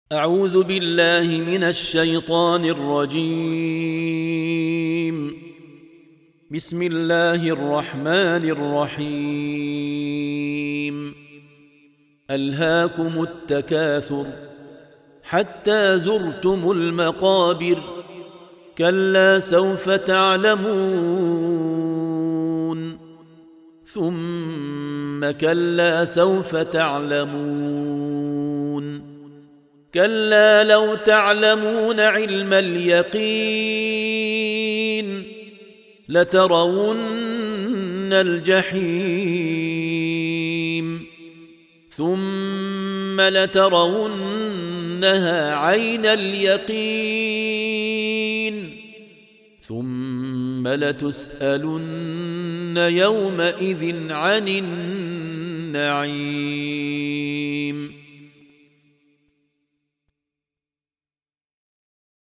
أعوذ بالله من الشيطان الرجيم. بسم الله الرحمن الرحيم. ألهاكم التكاثر حتى زرتم المقابر، كلا سوف تعلمون ثم كلا سوف تعلمون، كلا لو تعلمون علم اليقين لترون الجحيم ثم لترونها عين اليقين ثم لتسألن يومئذ عن النعيم.